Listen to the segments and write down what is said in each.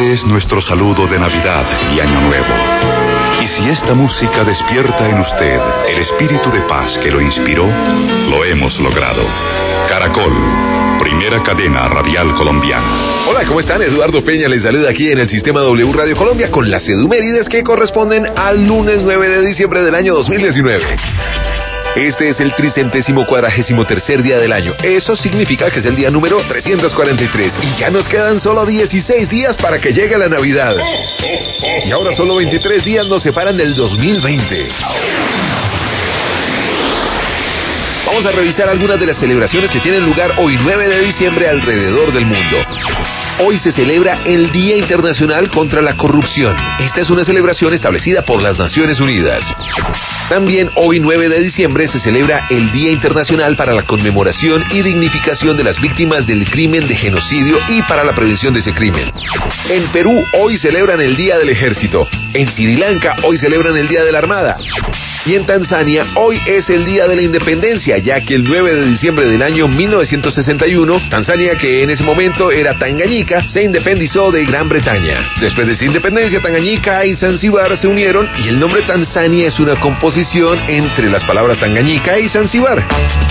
Este es nuestro saludo de Navidad y Año Nuevo. Y si esta música despierta en usted el espíritu de paz que lo inspiró, lo hemos logrado. Caracol, primera cadena radial colombiana. Hola, ¿cómo están? Eduardo Peña les saluda aquí en el Sistema W Radio Colombia con las edumérides que corresponden al lunes 9 de diciembre del año 2019. Este es el 343º día del año. Eso significa que es el día número 343. Y ya nos quedan solo 16 días para que llegue la Navidad. Y ahora solo 23 días nos separan del 2020. Vamos a revisar algunas de las celebraciones que tienen lugar hoy 9 de diciembre alrededor del mundo. Hoy se celebra el Día Internacional contra la Corrupción. Esta es una celebración establecida por las Naciones Unidas. También hoy 9 de diciembre se celebra el Día Internacional para la Conmemoración y Dignificación de las Víctimas del Crimen de Genocidio y para la prevención de ese crimen. En Perú hoy celebran el Día del Ejército. En Sri Lanka hoy celebran el Día de la Armada. Y en Tanzania hoy es el Día de la Independencia, ya que el 9 de diciembre del año 1961, Tanzania, que en ese momento era Tanganyika, se independizó de Gran Bretaña. Después de su independencia, Tanganyika y Zanzíbar se unieron y el nombre Tanzania es una composición entre las palabras Tanganyika y Zanzíbar.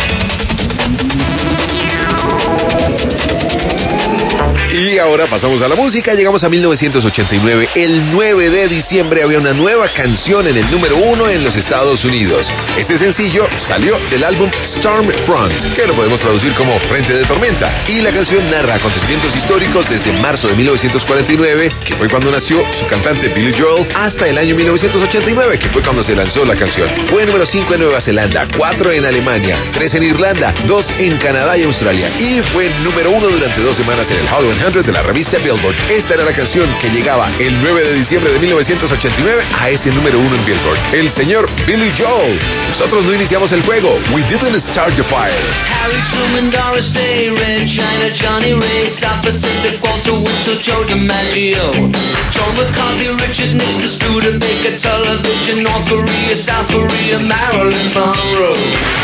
Y ahora pasamos a la música, llegamos a 1989. El 9 de diciembre había una nueva canción en el número 1 en los Estados Unidos. Este sencillo salió del álbum Stormfront, que lo podemos traducir como Frente de Tormenta. Y la canción narra acontecimientos históricos desde marzo de 1949, que fue cuando nació su cantante Billy Joel, hasta el año 1989, que fue cuando se lanzó la canción. Fue número 5 en Nueva Zelanda, 4 en Alemania, 3 en Irlanda, 2 en Canadá y Australia. Y fue número 1 durante 2 semanas en el Hot 100 de la revista Billboard. Esta era la canción que llegaba el 9 de diciembre de 1989 a ese número 1 en Billboard. El señor Billy Joel. Nosotros no iniciamos el juego. We didn't start the fire. Harry Truman, Doris Day, Red China, Johnny Ray, South Pacific, Walter Winchell, Joe DiMaggio, Joe McCarthy, Richard Nixon, Studebaker, Television, North Korea, South Korea, Marilyn Monroe.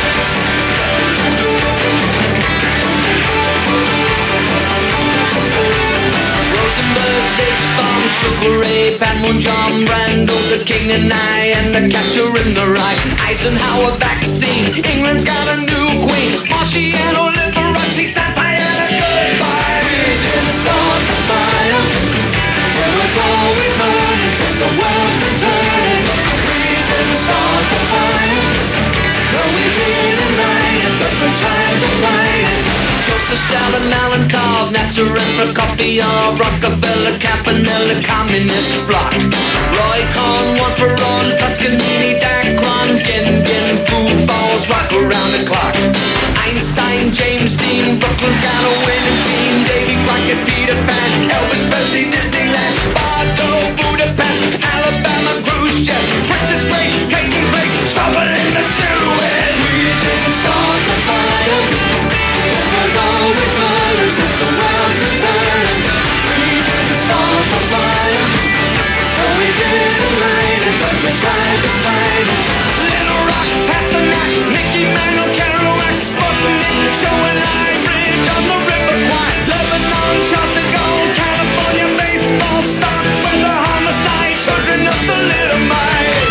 Sugar Ray, Pat Moon, John Brando, the King and I, and the Catcher in the Rye. Eisenhower vaccine, England's got a new queen. Marciano, Liberace, satire, and goodbye. We didn't start the fire. It was always burning since the world's been turning. We didn't start the fire. No, we didn't light it, but we tried to fight it. Joseph Stalin, Alan Cobb, Nasser and Prokofiev, Rockefeller, Campanella, Communist Bloc. Roy Cohn, one for all, Toscanini, Dacron, Gendon, food balls, rock around the clock. Einstein, James Dean, Brooklyn's got a winning team. Davy Crockett, Peter Pan, Elvis Presley, Disneyland, Bardo, Budapest, Alabama, Khrushchev, Princess Grace, Peyton Place, trouble in the Suez. We didn't start the fire. Always burning since the world's been turning. We didn't start the fire. No, we didn't light it, but we tried to fight it. Little Rock, Pasternak, Mickey Mantle, Kerouac, Sputnik, Joe and I, Bridge on the River Kwai, Lebanon, Charles de Gaulle, California, baseball, stock, weather, homicide, children of the little mite.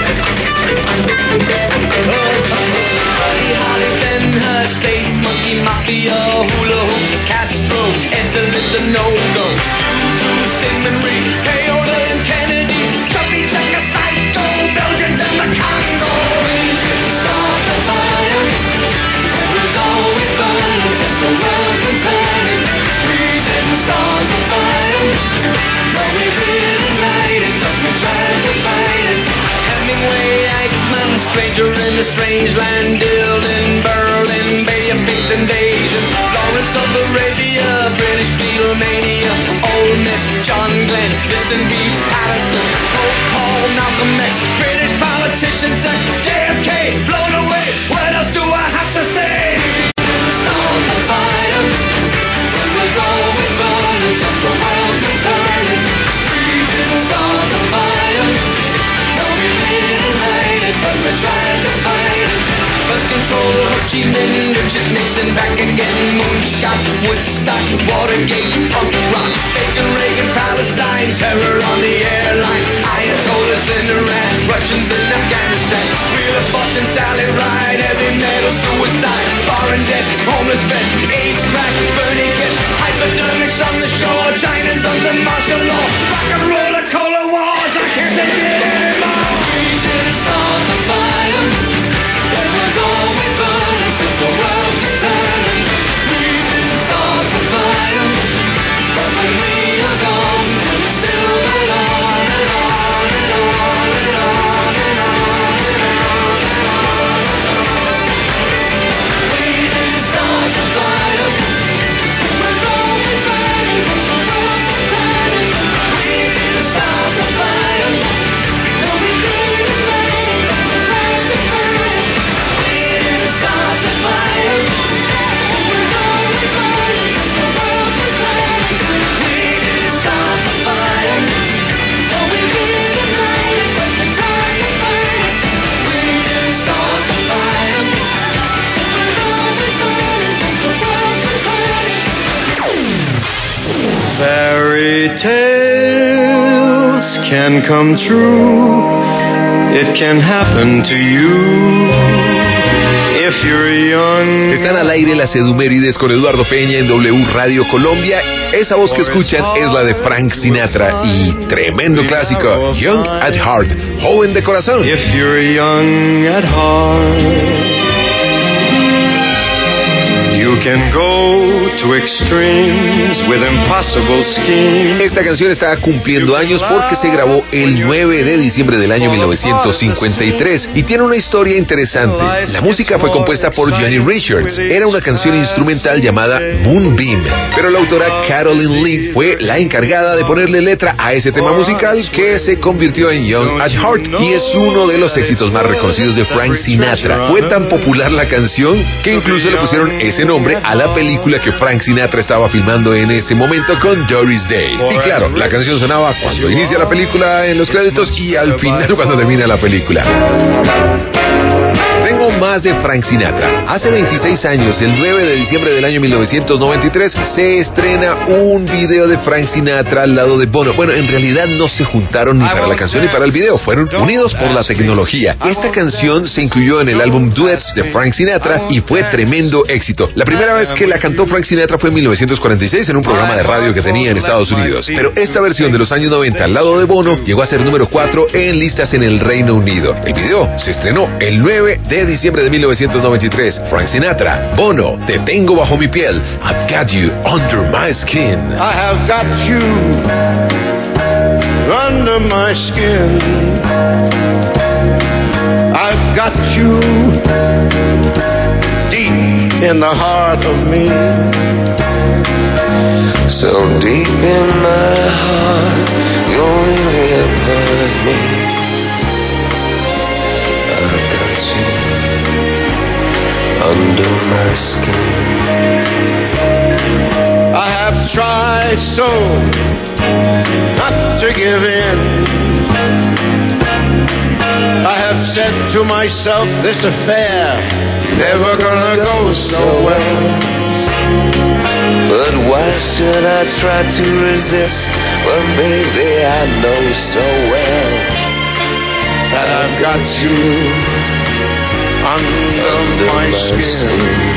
Buddy Holly, Ben Hur, Space Monkey, Mafia, Hula Hoop, Castro, Enter the No-Go, Syngman Reed, Payola and Kennedy, Chubby Checker, Psycho, Belgians and the Congo. We didn't start the fire. It was always burning since the world's been turning. We didn't start the fire. No, we didn't light it, but we tried to fight it. Hemingway, Eichmann, Stranger in a Strange Land, Dylan, Berlin, Bay of Pigs Invasion, Lawrence of Arabia, British Beatlemania, Ole Miss, John Glenn, Liston Beach, Patterson, Pope Paul, Malcolm X, British politicians, and JFK, blown away. What else do I have to say? We didn't start the fire. It was always burning since the world's been turning. We didn't start the fire. No, we didn't light it, but we tried to fight it. Birth control, Ho Chi Minh, Richard Nixon, back again, moonshot, Woodstock, Watergate, punk rock, Bacon, Reagan, Palestine. Palestine, terror on the airline, Ayatollahs in Iran, Russians in Afghanistan, Wheeler, Bosch and Sally Ride, heavy metal suicide, foreign debt, homeless vets, AIDS crack, burning kids, hypodermics on the shore, China's under martial law, rock and roll, a cola wars, I can't take it anymore. We didn't start the fire, it was always burning since the world was turning. We didn't start the fire, but when we are gone, we'll still burn on and on and on and on and on and on and on. We didn't start the fire, it was always burning since the world was turning. We didn't start the fire, no we didn't light it, but the world was burning. We didn't start the fire, it was always burning since the world was turning. We didn't start the fire, no we didn't light it, but the time was burning. We didn't start the fire, it was always burning since the world was turning. Fairy tales can come true. It can happen to you if you're young. Están al aire las Edumérides con Eduardo Peña en W Radio Colombia. Esa voz que escuchan es la de Frank Sinatra y tremendo clásico, Young at Heart, joven de corazón. If you're young at heart, you can go to extremes with impossible schemes. Esta canción está cumpliendo años porque se grabó el 9 de diciembre del año 1953 y tiene una historia interesante. La música fue compuesta por Johnny Richards. Era una canción instrumental llamada Moonbeam, pero la autora Carolyn Lee fue la encargada de ponerle letra a ese tema musical que se convirtió en Young at Heart y es uno de los éxitos más reconocidos de Frank Sinatra. Fue tan popular la canción que incluso le pusieron ese nombre a la película que Frank Sinatra estaba filmando en ese momento con Doris Day. Y claro, la canción sonaba cuando inicia la película en los créditos y al final cuando termina la película. Tengo más de Frank Sinatra. Hace 26 años, el 9 de diciembre del año 1993, se estrena un video de Frank Sinatra al lado de Bono. Bueno, en realidad no se juntaron ni para la canción ni para el video, fueron unidos por la tecnología. Esta canción se incluyó en el álbum Duets de Frank Sinatra y fue tremendo éxito. La primera vez que la cantó Frank Sinatra fue en 1946 en un programa de radio que tenía en Estados Unidos. Pero esta versión de los años 90 al lado de Bono llegó a ser número 4 en listas en el Reino Unido. El video se estrenó el 9 de diciembre de 1993. Frank Sinatra, Bono, Te tengo bajo mi piel. I've got you under my skin. I have got you under my skin. I've got you deep in the heart of me. So deep in my heart, you're really a part of me. I've got you under my skin. I have tried so not to give in. I have said to myself, this affair never gonna go so well. But why should I try to resist? Well, baby, I know so well that I've got you under my skin.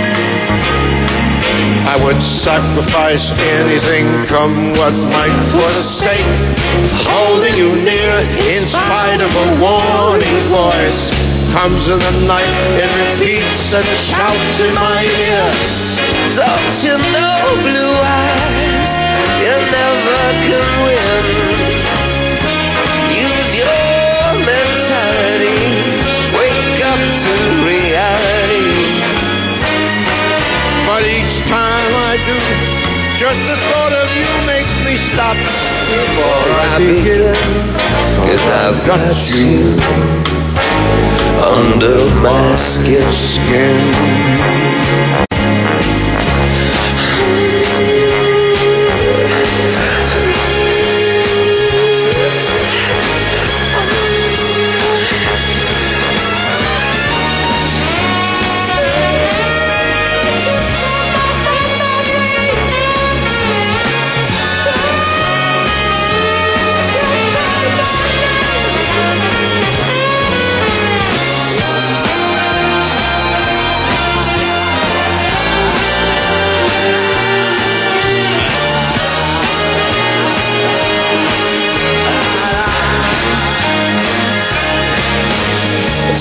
I would sacrifice anything, come what might, for the sake of holding you near. In spite of a warning voice comes in the night, it repeats and shouts in my ear. Don't you know, blue eyes, you never can win. Use your mentality, wake up to reality. But each time I do, just the thought of you makes me stop before I begin. 'Cause I've got you under my skin.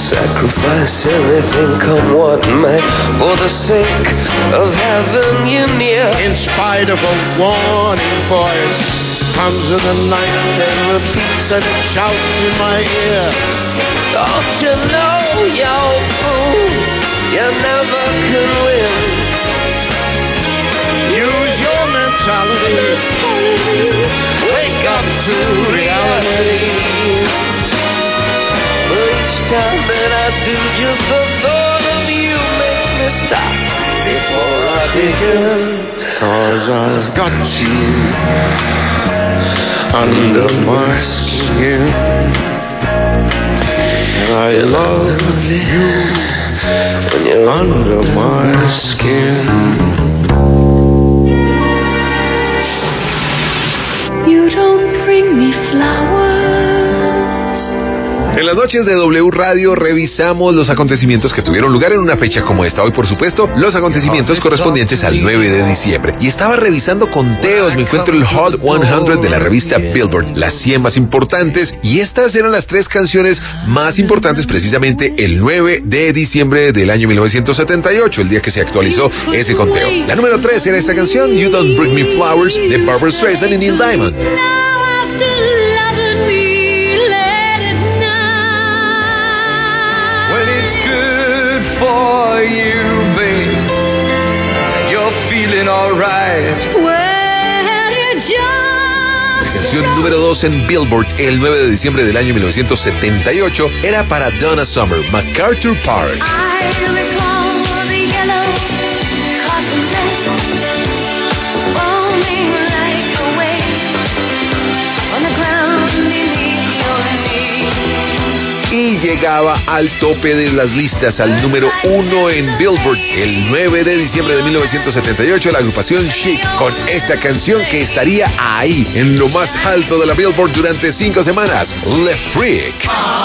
Sacrifice everything, come what may, for the sake of having you near. In spite of a warning voice, comes in the night and repeats and it shouts in my ear. Don't you know, you fool, you never can win. Use your mentality, wake up to reality. Each time that I do, just the thought of you makes me stop before I begin. 'Cause I've got you under my skin, and I love you When you're under my skin. You don't bring me flowers. En las noches de W Radio revisamos los acontecimientos que tuvieron lugar en una fecha como esta. Hoy, por supuesto, los acontecimientos correspondientes al 9 de diciembre. Y estaba revisando conteos, me encuentro el Hot 100 de la revista Billboard, las 100 más importantes, y estas eran las 3 canciones más importantes precisamente el 9 de diciembre del año 1978, el día que se actualizó ese conteo. La número 3 era esta canción, You Don't Bring Me Flowers, de Barbra Streisand y Neil Diamond. For you, babe, you're feeling alright. La canción número 2 en Billboard el 9 de diciembre del año 1978 era para Donna Summer, MacArthur Park. Y llegaba al tope de las listas, al número 1 en Billboard, el 9 de diciembre de 1978, la agrupación Chic, con esta canción que estaría ahí, en lo más alto de la Billboard durante 5 semanas, Le Freak.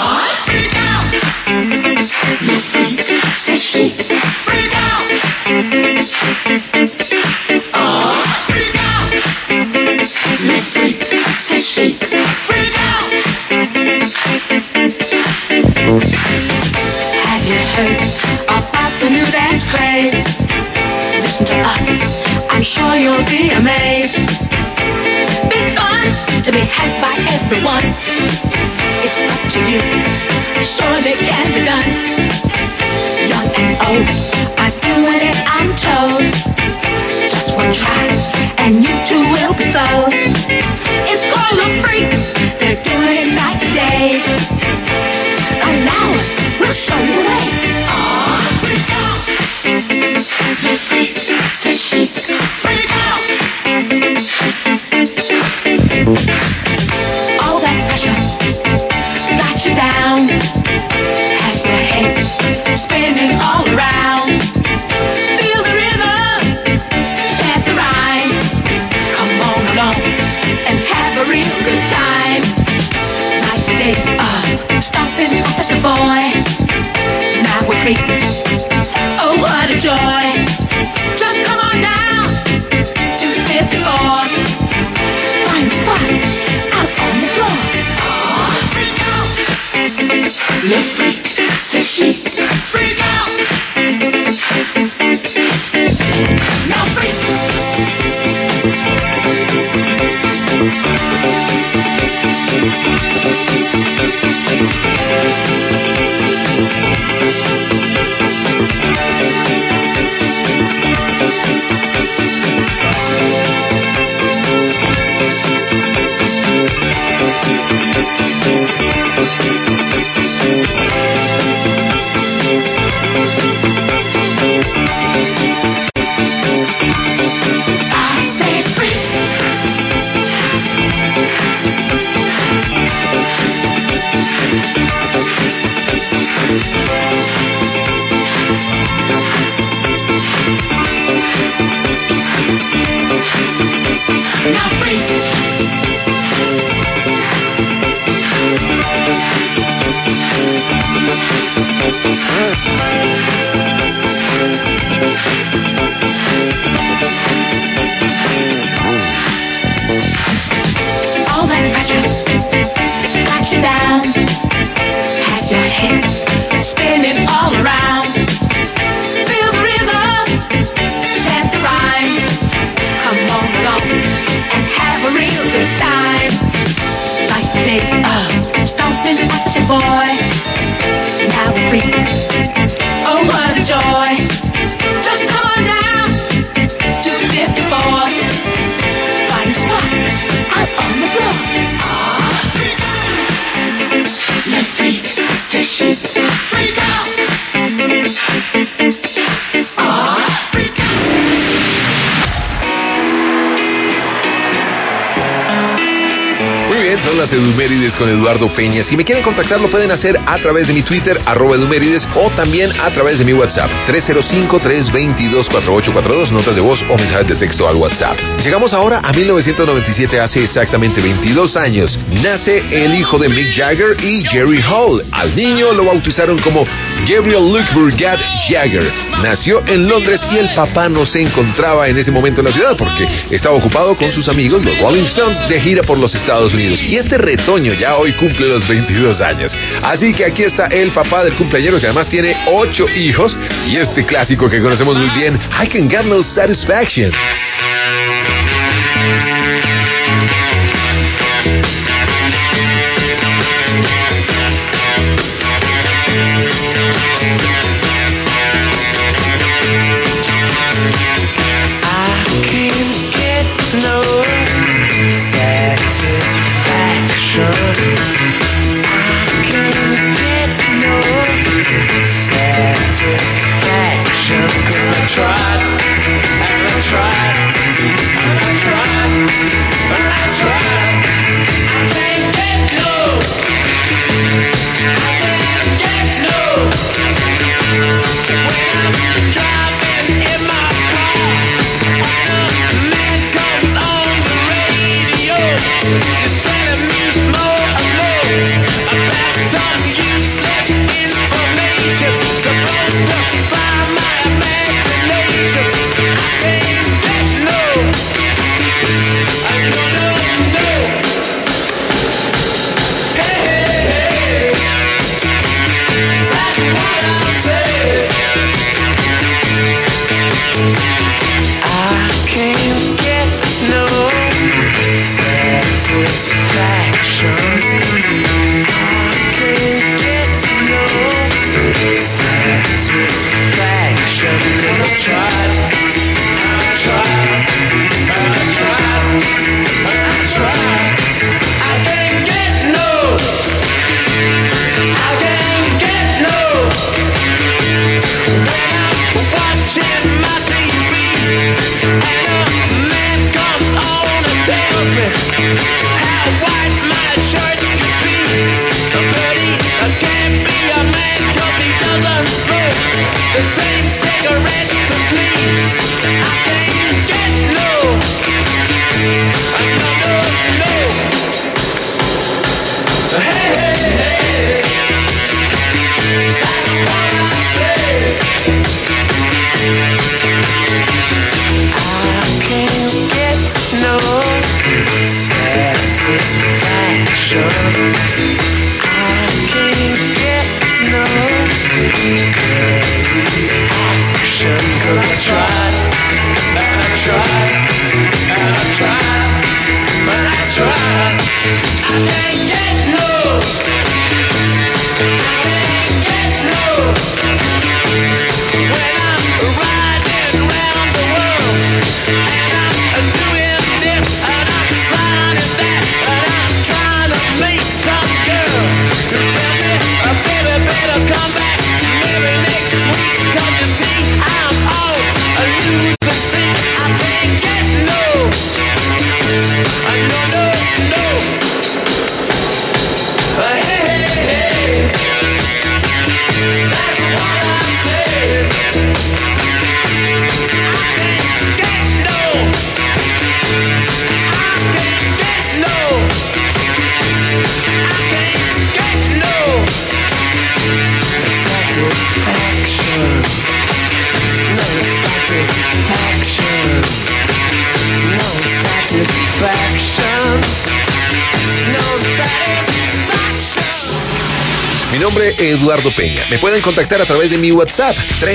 Have you heard about the new dance craze? Listen to us, I'm sure you'll be amazed. Big fun to be had by everyone. It's up to you, surely can be done. Young and old are doing it, I'm told. Just one try, and you too will be sold. It's called a freak, they're doing it night and day. Allow us, we'll show you the way. Freak out. The freak, the chic. Freak out. All that pressure got you down. Has your head las Edumérides con Eduardo Peña. Si me quieren contactar, lo pueden hacer a través de mi Twitter, @Edumérides, o también a través de mi WhatsApp, 305-322-4842, notas de voz o mensajes de texto al WhatsApp. Llegamos ahora a 1997, hace exactamente 22 años. Nace el hijo de Mick Jagger y Jerry Hall. Al niño lo bautizaron como Gabriel Luke Burgad Jagger. Nació en Londres y el papá no se encontraba en ese momento en la ciudad porque estaba ocupado con sus amigos, los Rolling Stones, de gira por los Estados Unidos. Y este retoño ya hoy cumple los 22 años. Así que aquí está el papá del cumpleañero, que además tiene 8 hijos, y este clásico que conocemos muy bien, I Can Get No Satisfaction. nombre es Eduardo Peña. Me pueden contactar a través de mi WhatsApp,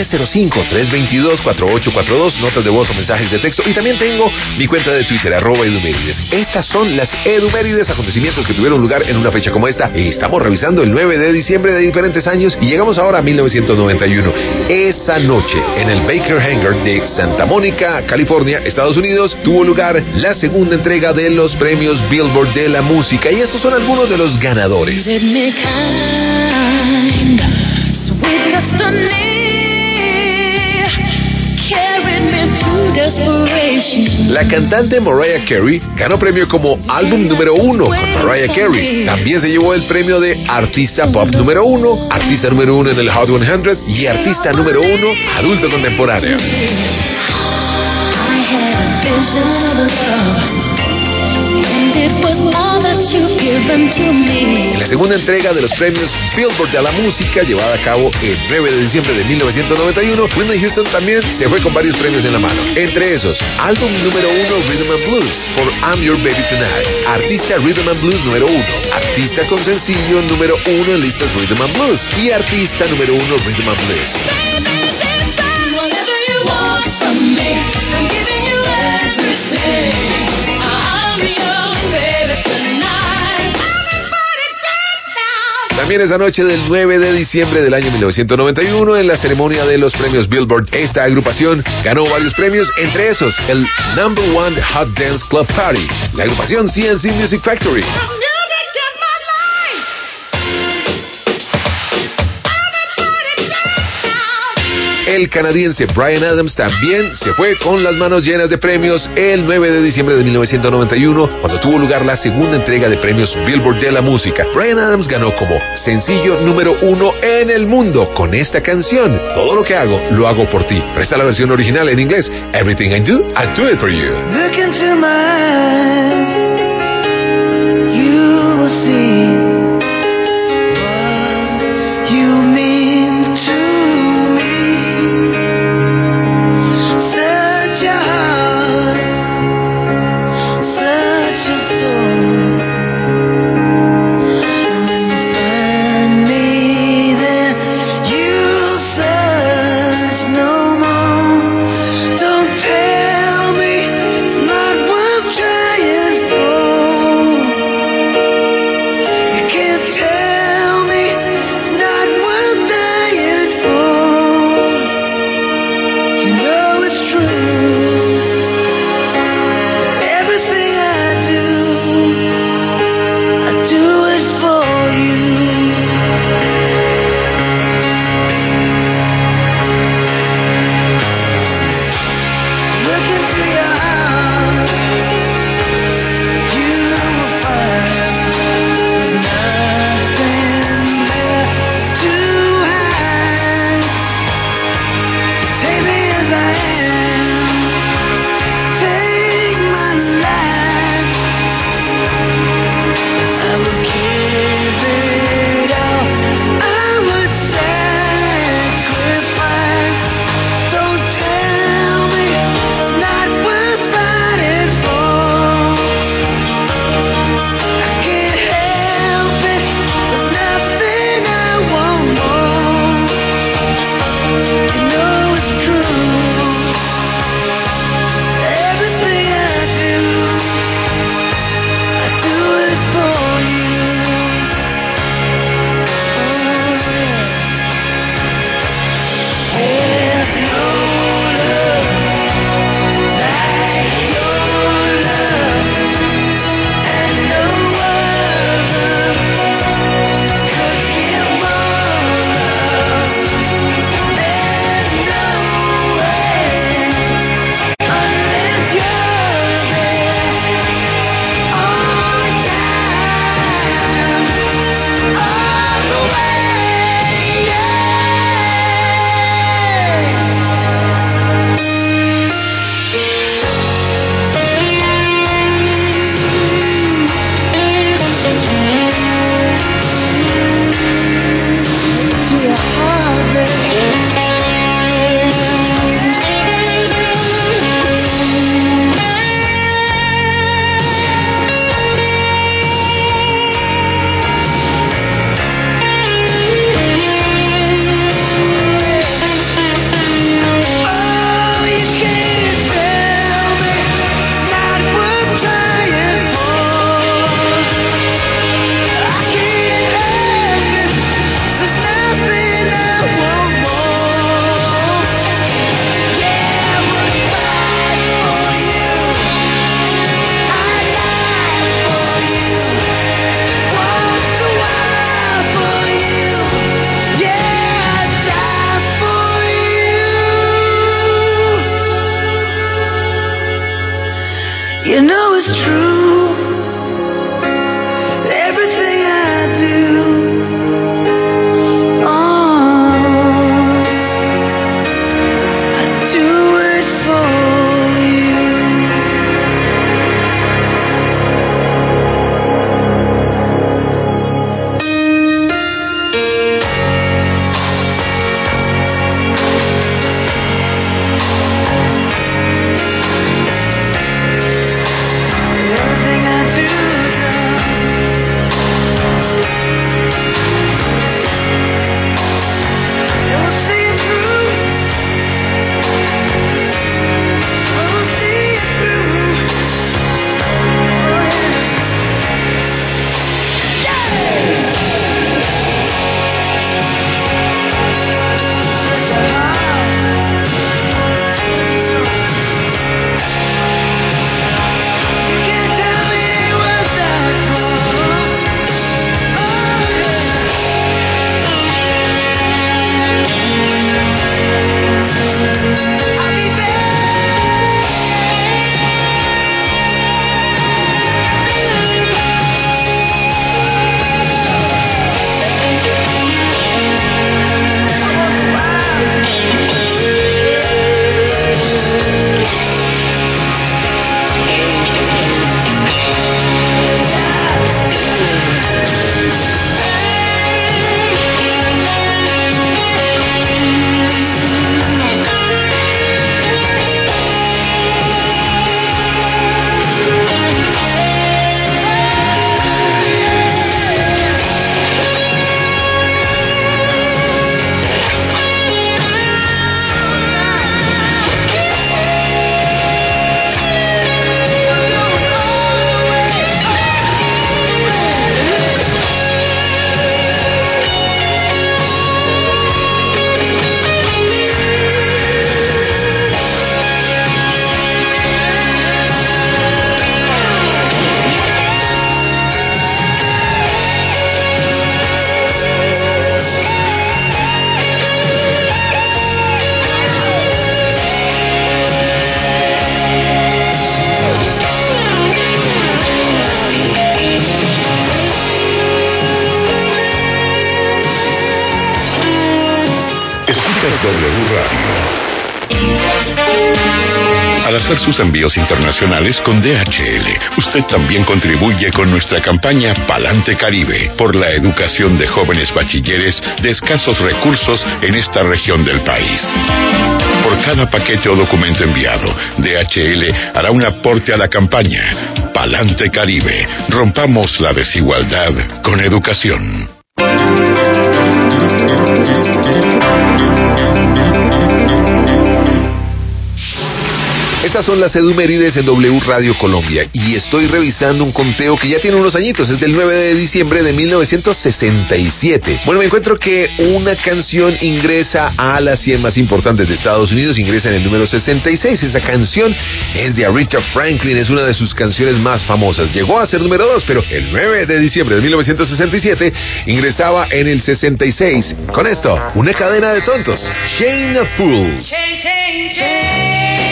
305-322-4842, notas de voz o mensajes de texto. Y también tengo mi cuenta de Twitter, @Edumérides. Estas son las Edumérides, acontecimientos que tuvieron lugar en una fecha como esta. Estamos revisando el 9 de diciembre de diferentes años y llegamos ahora a 1991. Esa noche, en el Baker Hangar de Santa Mónica, California, Estados Unidos, tuvo lugar la segunda entrega de los premios Billboard de la música. Y estos son algunos de los ganadores. La La cantante Mariah Carey ganó premio como álbum número 1 con Mariah Carey. También se llevó el premio de artista pop número 1, artista número 1 en el Hot 100 y artista número 1 adulto contemporáneo. En la segunda entrega de los premios Billboard de la música, llevada a cabo el 9 de diciembre de 1991, Whitney Houston también se fue con varios premios en la mano. Entre esos, álbum número 1 Rhythm and Blues por I'm Your Baby Tonight, artista Rhythm and Blues número 1, artista con sencillo número 1 en listas Rhythm and Blues y artista número 1 Rhythm and Blues. También esa noche del 9 de diciembre del año 1991, en la ceremonia de los premios Billboard, esta agrupación ganó varios premios, entre esos el #1 Hot Dance Club Party, la agrupación CNC Music Factory. El canadiense Bryan Adams también se fue con las manos llenas de premios el 9 de diciembre de 1991, cuando tuvo lugar la segunda entrega de premios Billboard de la música. Bryan Adams ganó como sencillo número 1 en el mundo con esta canción, Todo lo que hago, lo hago por ti. Pero está la versión original en inglés, Everything I do it for you. Look into my eyes, you will see what you mean to me. Search your heart, search your soul, and when you find me there, you'll search no more. Don't tell me it's not worth trying for, Escuchas W Radio. Al hacer sus envíos internacionales con DHL, usted también contribuye con nuestra campaña Palante Caribe por la educación de jóvenes bachilleres de escasos recursos en esta región del país. Por cada paquete o documento enviado, DHL hará un aporte a la campaña Palante Caribe. Rompamos la desigualdad con educación. Estas son las edumérides en W Radio Colombia y estoy revisando un conteo que ya tiene unos añitos, es del 9 de diciembre de 1967. Bueno, me encuentro que una canción ingresa a las 100 más importantes de Estados Unidos, ingresa en el número 66. Esa canción es de Aretha Franklin, es una de sus canciones más famosas. Llegó a ser número 2, pero el 9 de diciembre de 1967 ingresaba en el 66. Con esto, una cadena de tontos, Chain of Fools. Chain, chain, chain.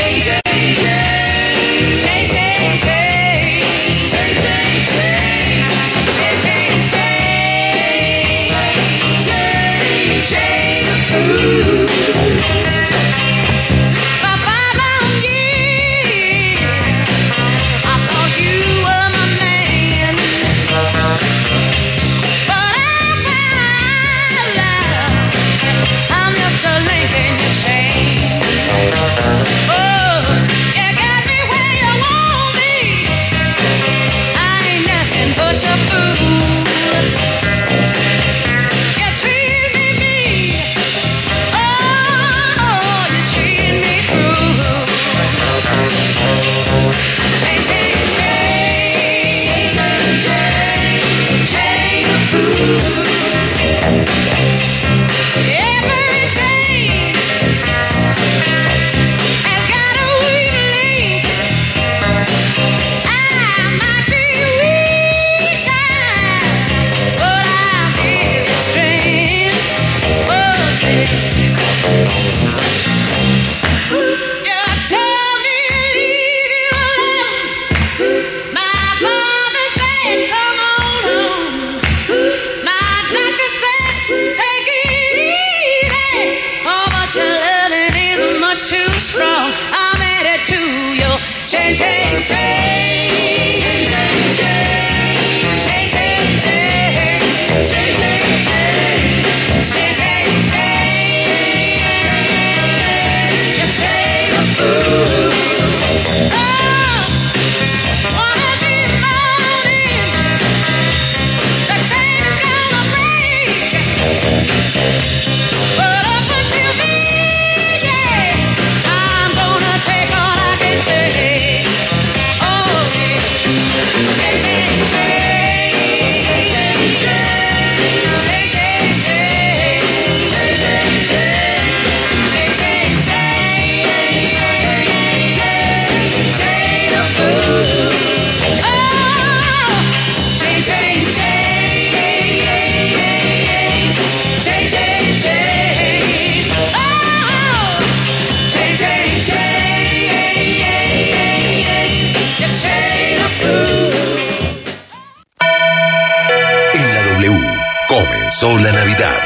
Comenzó la Navidad.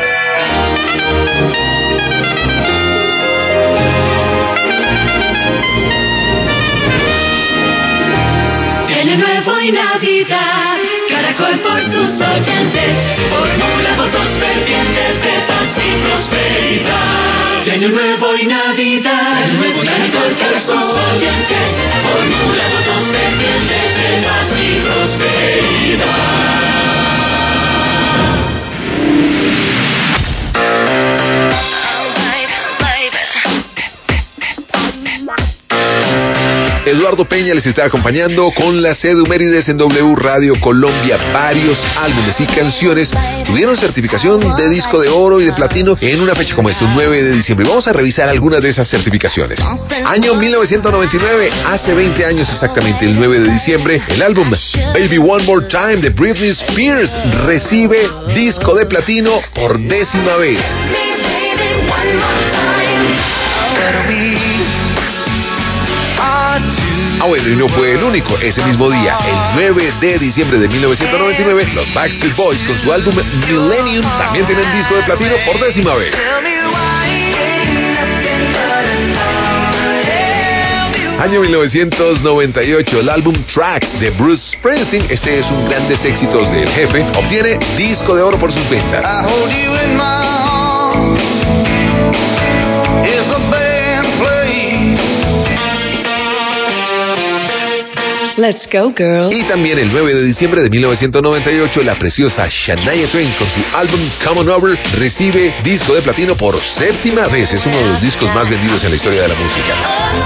Año Nuevo y Navidad, Caracol por sus oyentes, formula votos fervientes de paz y prosperidad. Año Nuevo y Navidad, Año Nuevo y Caracol por sus oyentes, formula votos fervientes de paz y prosperidad. Eduardo Peña les está acompañando con las edumérides en W Radio Colombia. Varios álbumes y canciones tuvieron certificación de disco de oro y de platino en una fecha como esta, un 9 de diciembre. Vamos a revisar algunas de esas certificaciones. Año 1999, hace 20 años exactamente, el 9 de diciembre, el álbum Baby One More Time de Britney Spears recibe disco de platino por 10ª vez. Ah, bueno, y no fue el único. Ese mismo día, el 9 de diciembre de 1999, los Backstreet Boys con su álbum Millennium también tienen disco de platino por 10ª vez. Año 1998, el álbum Tracks de Bruce Springsteen, este es un grandes éxitos del jefe, obtiene disco de oro por sus ventas. I hold you in my arms. It's a band play. Let's go, girl. Y también el 9 de diciembre de 1998, la preciosa Shania Twain con su álbum Come On Over recibe disco de platino por séptima vez. Es uno de los discos más vendidos en la historia de la música.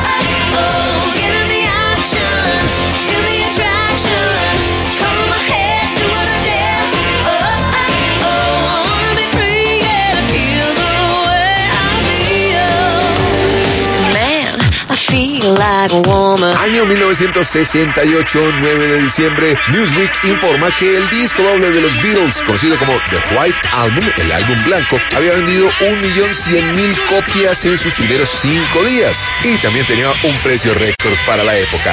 Like a woman. Año 1968, 9 de diciembre, Newsweek informa que el disco doble de los Beatles, conocido como The White Album, el álbum blanco, había vendido 1.100.000 copias en sus primeros 5 días. Y también tenía un precio récord para la época,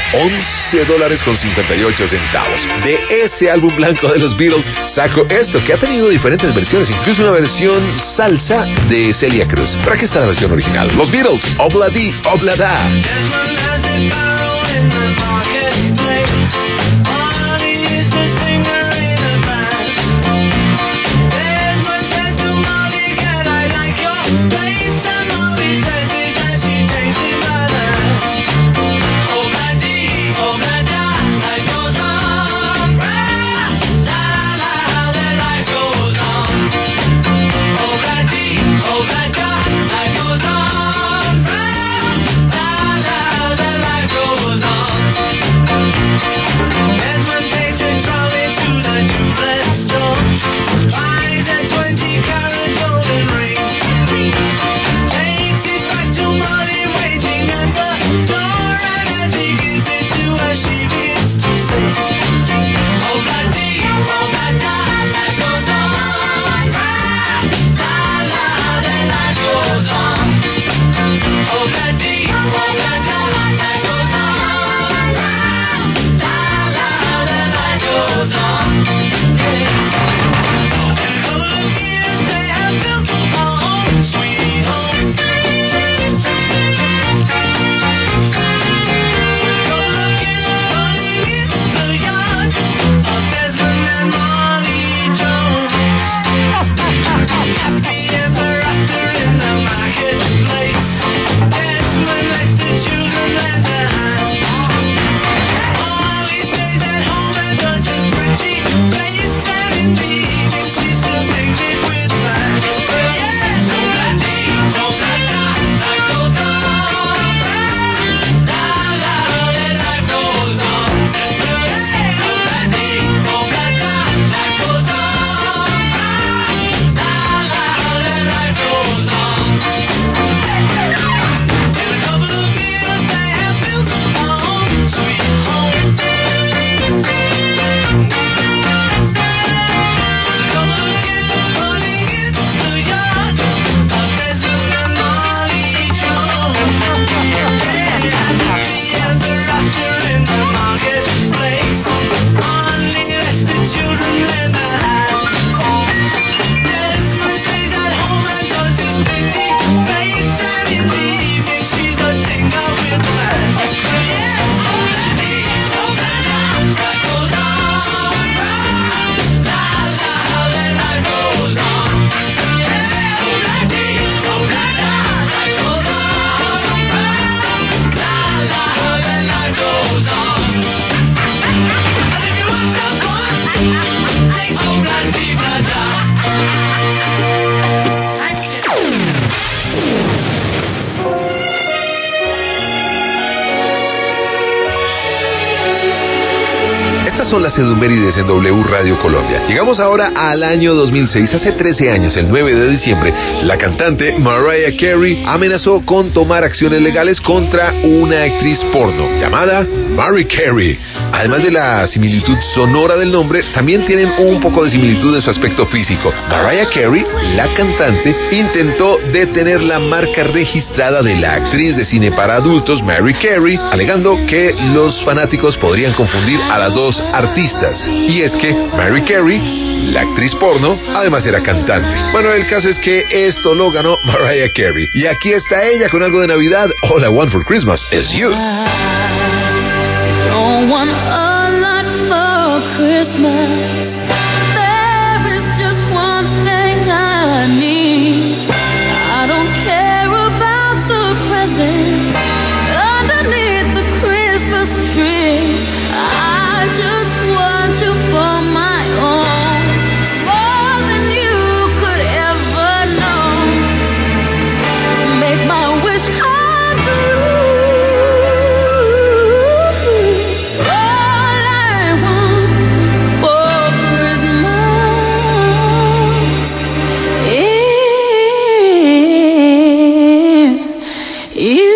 $11.58. De ese álbum blanco de los Beatles, saco esto, que ha tenido diferentes versiones, incluso una versión salsa de Celia Cruz. Pero aquí está la versión original. Los Beatles, Obladi, Oblada. Son las Edumérides en W Radio Colombia. Llegamos ahora al año 2006. Hace 13 años, el 9 de diciembre, la cantante Mariah Carey amenazó con tomar acciones legales contra una actriz porno llamada Mariah Carey. Además de la similitud sonora del nombre, también tienen un poco de similitud en su aspecto físico. Mariah Carey, la cantante, intentó detener la marca registrada de la actriz de cine para adultos Mariah Carey, alegando que los fanáticos podrían confundir a las dos artistas. Y es que Mariah Carey, la actriz porno, además era cantante. Bueno, el caso es que esto lo ganó Mariah Carey. Y aquí está ella con algo de Navidad. All I Want for Christmas is You. don't want a lot for Christmas. There is just one thing I need. I don't care about the presents underneath the Christmas tree. I just want you for my own, more than you could ever know. Make my wish come true. All I want for Christmas is you.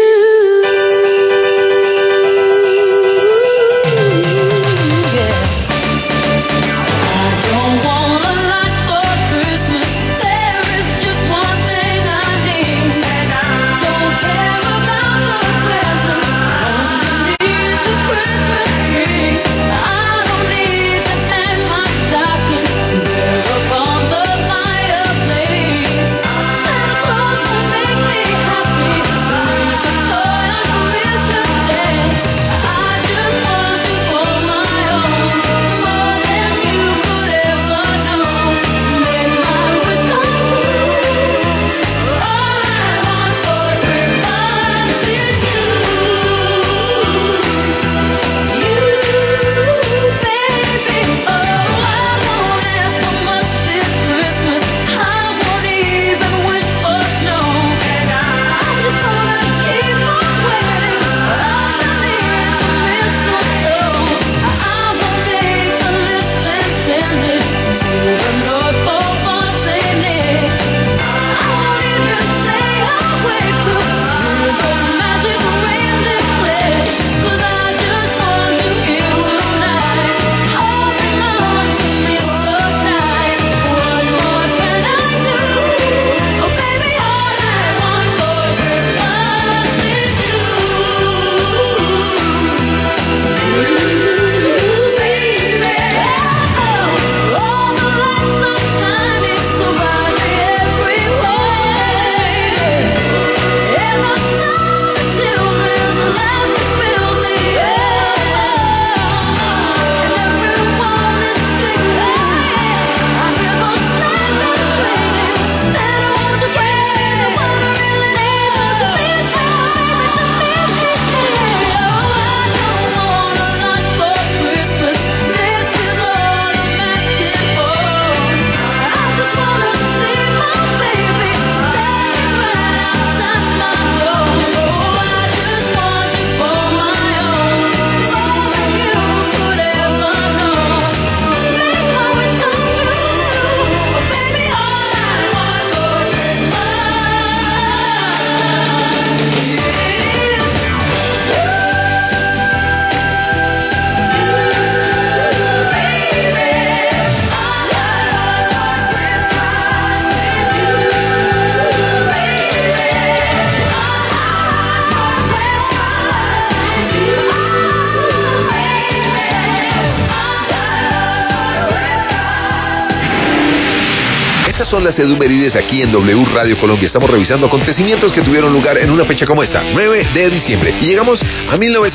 Estas son las edumerides aquí en W Radio Colombia. Estamos revisando acontecimientos que tuvieron lugar en una fecha como esta, 9 de diciembre. Y llegamos a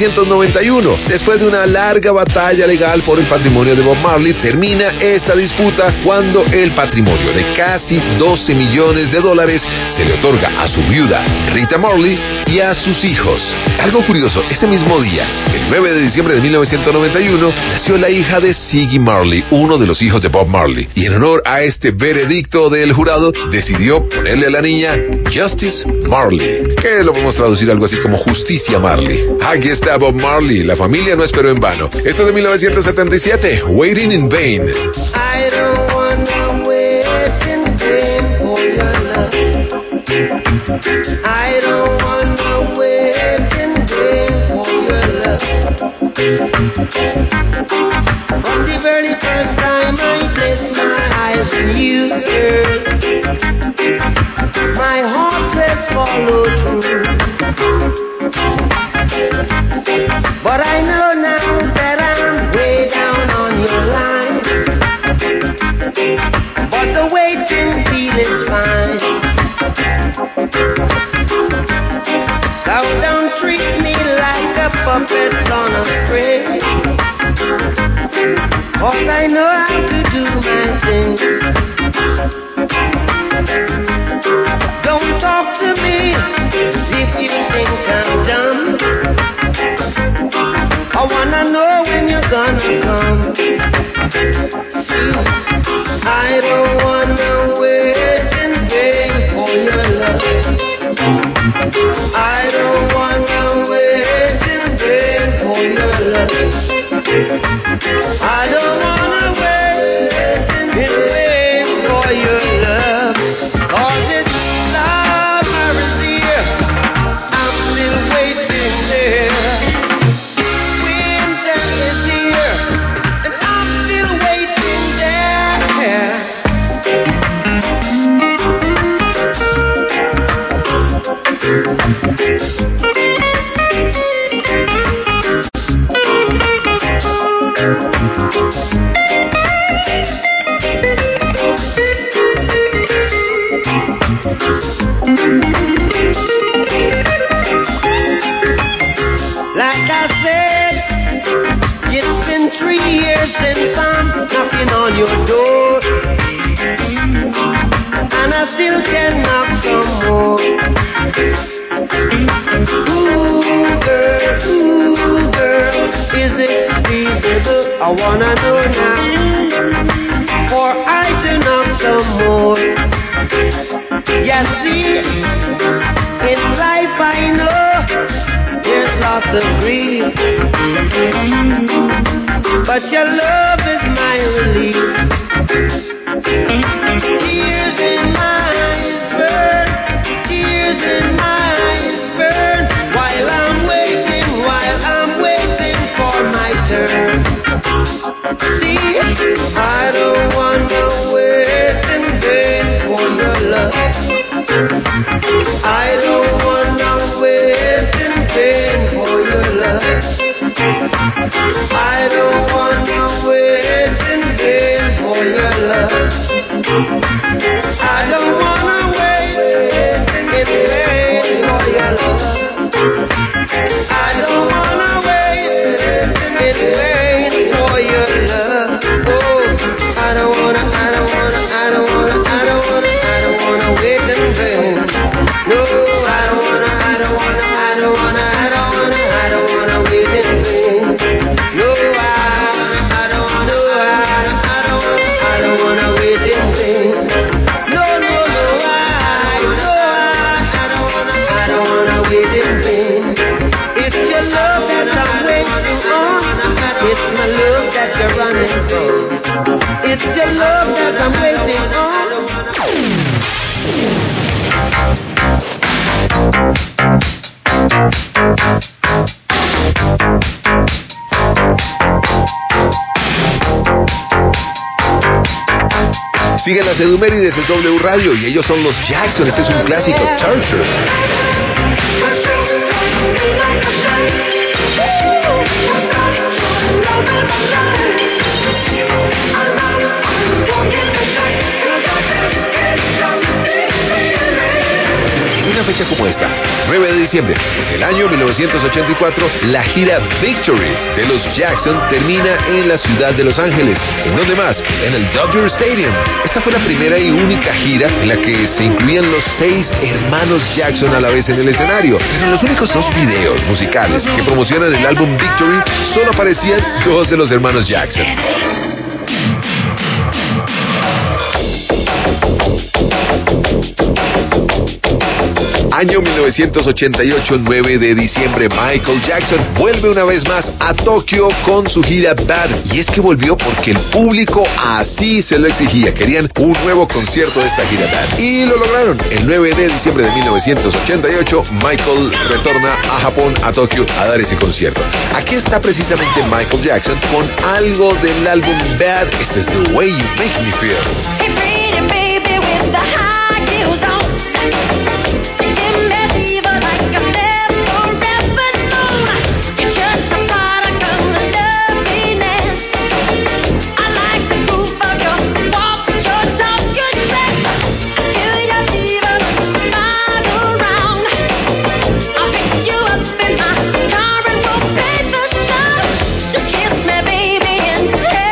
1991. Después de una larga batalla legal por el patrimonio de Bob Marley, termina esta disputa cuando el patrimonio de casi 12 millones de dólares se le otorga a su viuda, Rita Marley, y a sus hijos. Algo curioso, ese mismo día, el 9 de diciembre de 1991, nació la hija de Ziggy Marley, uno de los hijos de Bob Marley. Y en honor a este veredicto del jurado, decidió ponerle a la niña Justice Marley, que lo podemos traducir algo así como Justicia Marley. Aquí está Bob Marley, la familia no esperó en vano. Esto es de 1977, Waiting in Vain. I don't wanna wait in vain for your love. I don't wanna wait in vain for your love. From the very first time I placed my eyes on you, girl, my heart says follow through. But I know now that I'm way down on your line. But the waiting feeling's fine. So don't treat me like a puppet on a string. 'cause I know how to do my thing. Don't talk to me as if you think I'm dumb. I wanna know when you're gonna come. See, I don't wanna wait in vain for your love. I don't wanna wait in vain for your love. I don't wanna wait in vain for your love. 'Cause it's summer is here, I'm still waiting there. Winter is here, and I'm still waiting there. Like I said, it's been 3 years since I'm knocking on your door, and I still can knock some more. Ooh, girl, is it feasible? I wanna know now, for I to knock some more. Yeah, see, in life I know there's lots of grief, but your love is my relief. Tears in my eyes burn, tears in my eyes burn, while I'm waiting for my turn. See, I don't wanna wait in vain for your love. I don't wanna wait in vain for your love. I don't wanna wait in vain for your love. I don't wanna wait in vain for your love. I don't wanna wait in vain for your love. Oh, I don't wanna wait in vain. No, I don't wanna wait in vain. No, I don't wanna wait in vain. No, I don't wanna wait in vain. It's your love that I'm waiting on. It's my love that you're running from. It's your love that I'm waiting on. Siguen las Edumérides en W Radio y ellos son los Jackson. Este es un clásico, Torture. Una fecha como esta, 9 de diciembre del año 1984, la gira Victory de los Jackson termina en la ciudad de Los Ángeles. ¿En dónde más? En el Dodger Stadium. Esta fue la primera y única gira en la que se incluían los 6 hermanos Jackson a la vez en el escenario. Pero en los únicos 2 videos musicales que promocionan el álbum Victory, solo aparecían 2 de los hermanos Jackson. Año 1988, 9 de diciembre, Michael Jackson vuelve una vez más a Tokio con su gira Bad. Y es que volvió porque el público así se lo exigía. Querían un nuevo concierto de esta gira Bad. Y lo lograron. El 9 de diciembre de 1988, Michael retorna a Japón, a Tokio, a dar ese concierto. Aquí está precisamente Michael Jackson con algo del álbum Bad. Este es The Way You Make Me Feel. Hey, pretty baby with the high heels on. Just kiss me, baby, and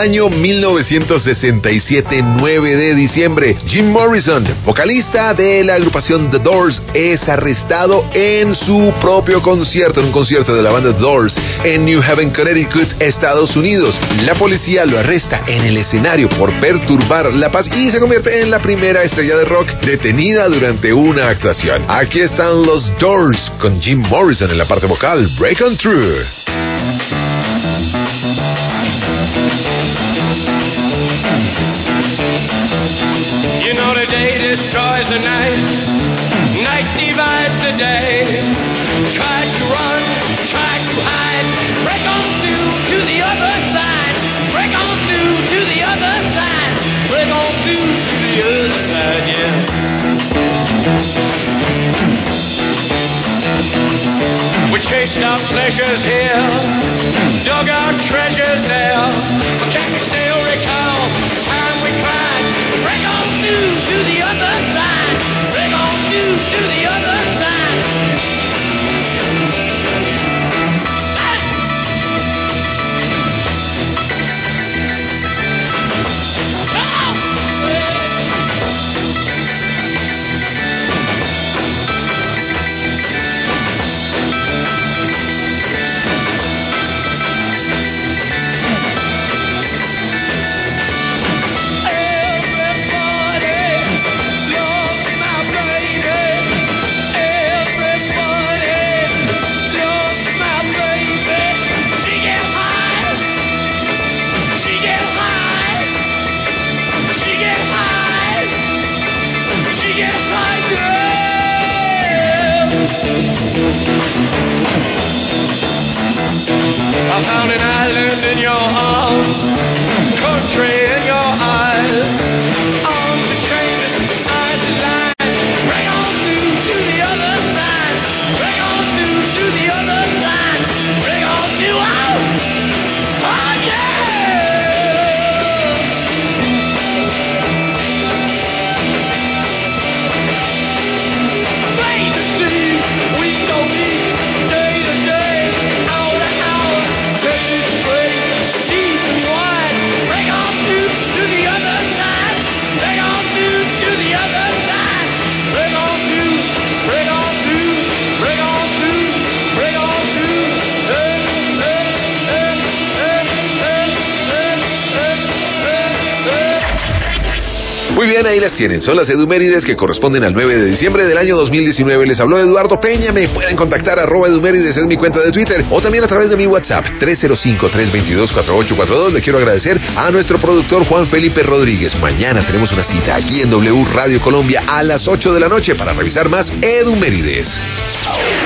Año 1967, 9 de diciembre. Jim Morrison, vocalista de la agrupación The Doors, es arrestado en su propio concierto, en un concierto de la banda The Doors en New Haven, Connecticut, Estados Unidos. La policía lo arresta en el escenario por perturbar la paz y se convierte en la primera estrella de rock detenida durante una actuación. Aquí están los Doors con Jim Morrison en la parte vocal, Break On Through. You know the day destroys the night, night divides the day. Try to run, try to hide, break on through to the other side, break on through to the other side, break on through to the other side, yeah. We chased our pleasures here, dug our treasures there, but can we still recall the time we cried? Break on through to the other side, break on through to the other side. I found an island in your arms, country in your eyes, arms to change, eyes to lie. Bring on through to the other side, bring on through to the other side, bring on through, oh yeah! Wait to see, week to week, day to day, hour to hour, day straight, deep and wide. Bring on through to the other side. Bring on through to the other side. Bring on through, bring on through, bring on through, bring on through. Hey, hey, hey, hey, hey, hey, hey, hey. Muy bien, ahí las tienen. Son las Edumérides que corresponden al 9 de diciembre del año 2019. Les habló Eduardo Peña. Me pueden contactar @Edumérides, es mi cuenta de Twitter, o también a través de mi WhatsApp 305-322-4842. Le quiero agradecer a nuestro productor Juan Felipe Rodríguez. Mañana tenemos una cita aquí en W Radio Colombia a las 8 de la noche para revisar más Edumérides.